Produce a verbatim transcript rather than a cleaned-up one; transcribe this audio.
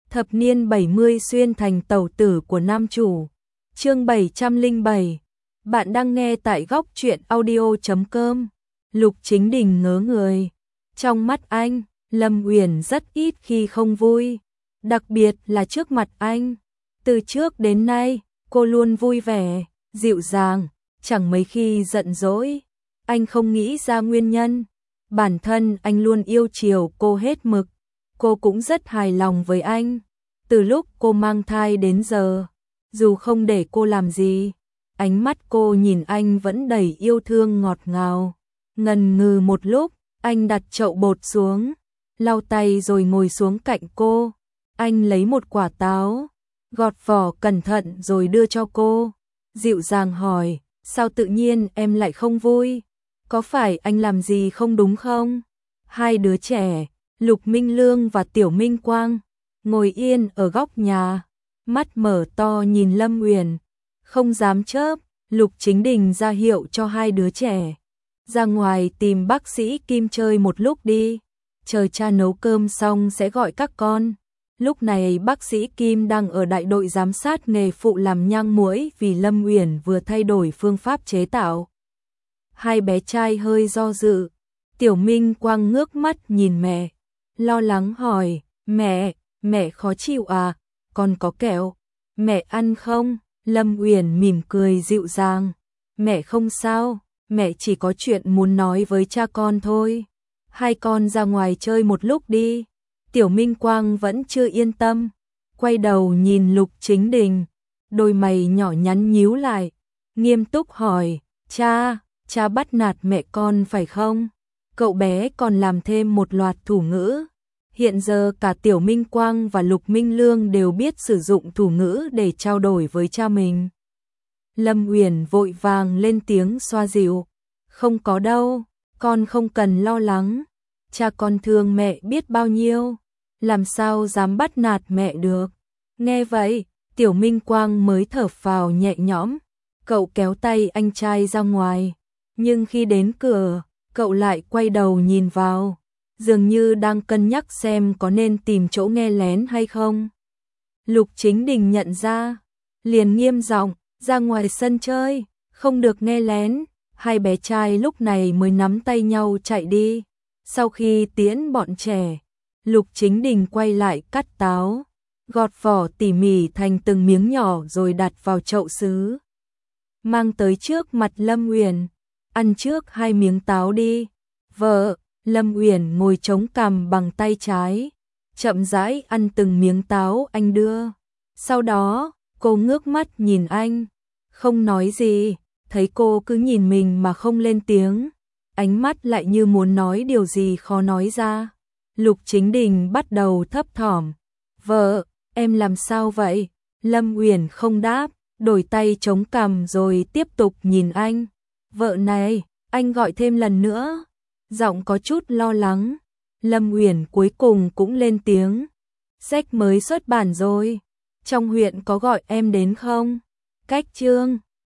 Thập niên bảy mươi xuyên thành tẩu tử của nam chủ. Chương bảy trăm lẻ bảy. Bạn đang nghe tại góc truyện audio chấm com. Lục Chính Đình ngớ người. Trong mắt anh, Lâm Uyển rất ít khi không vui, đặc biệt là trước mặt anh. Từ trước đến nay, cô luôn vui vẻ, dịu dàng, chẳng mấy khi giận dỗi. Anh không nghĩ ra nguyên nhân. Bản thân anh luôn yêu chiều cô hết mực. Cô cũng rất hài lòng với anh. Từ lúc cô mang thai đến giờ, dù không để cô làm gì, ánh mắt cô nhìn anh vẫn đầy yêu thương ngọt ngào. Ngần ngừ một lúc, anh đặt chậu bột xuống, lau tay rồi ngồi xuống cạnh cô. Anh lấy một quả táo, gọt vỏ cẩn thận rồi đưa cho cô. Dịu dàng hỏi, sao tự nhiên em lại không vui? Có phải anh làm gì không đúng không? Hai đứa trẻ, Lục Minh Lương và Tiểu Minh Quang, ngồi yên ở góc nhà, mắt mở to nhìn Lâm Uyển, không dám chớp. Lục Chính Đình ra hiệu cho hai đứa trẻ, ra ngoài tìm bác sĩ Kim chơi một lúc đi, chờ cha nấu cơm xong sẽ gọi các con. Lúc này bác sĩ Kim đang ở đại đội giám sát nghề phụ làm nhang muỗi vì Lâm Uyển vừa thay đổi phương pháp chế tạo. Hai bé trai hơi do dự. Tiểu Minh Quang ngước mắt nhìn mẹ, lo lắng hỏi, mẹ, mẹ khó chịu à, con có kẹo, mẹ ăn không? Lâm Uyển mỉm cười dịu dàng, mẹ không sao, mẹ chỉ có chuyện muốn nói với cha con thôi. Hai con ra ngoài chơi một lúc đi. Tiểu Minh Quang vẫn chưa yên tâm, quay đầu nhìn Lục Chính Đình, đôi mày nhỏ nhắn nhíu lại, nghiêm túc hỏi, cha, cha bắt nạt mẹ con phải không? Cậu bé còn làm thêm một loạt thủ ngữ. Hiện giờ cả Tiểu Minh Quang và Lục Minh Lương đều biết sử dụng thủ ngữ để trao đổi với cha mình. Lâm Uyển vội vàng lên tiếng xoa dịu, không có đâu, con không cần lo lắng, cha con thương mẹ biết bao nhiêu, làm sao dám bắt nạt mẹ được. Nghe vậy, Tiểu Minh Quang mới thở phào nhẹ nhõm, cậu kéo tay anh trai ra ngoài, nhưng khi đến cửa, cậu lại quay đầu nhìn vào, dường như đang cân nhắc xem có nên tìm chỗ nghe lén hay không. Lục Chính Đình nhận ra, liền nghiêm giọng, ra ngoài sân chơi, không được nghe lén. Hai bé trai lúc này mới nắm tay nhau chạy đi. Sau khi tiễn bọn trẻ, Lục Chính Đình quay lại cắt táo, gọt vỏ tỉ mỉ thành từng miếng nhỏ rồi đặt vào chậu sứ, mang tới trước mặt Lâm Uyển, ăn trước hai miếng táo đi. Vợ. Lâm Uyển ngồi chống cằm bằng tay trái, chậm rãi ăn từng miếng táo anh đưa. Sau đó, cô ngước mắt nhìn anh, không nói gì, thấy cô cứ nhìn mình mà không lên tiếng, ánh mắt lại như muốn nói điều gì khó nói ra. Lục Chính Đình bắt đầu thấp thỏm, vợ, em làm sao vậy? Lâm Uyển không đáp, đổi tay chống cằm rồi tiếp tục nhìn anh. Vợ này, anh gọi thêm lần nữa. Giọng có chút lo lắng. Lâm Uyển cuối cùng cũng lên tiếng. Sách mới xuất bản rồi. Trong huyện có gọi em đến không? Cách chương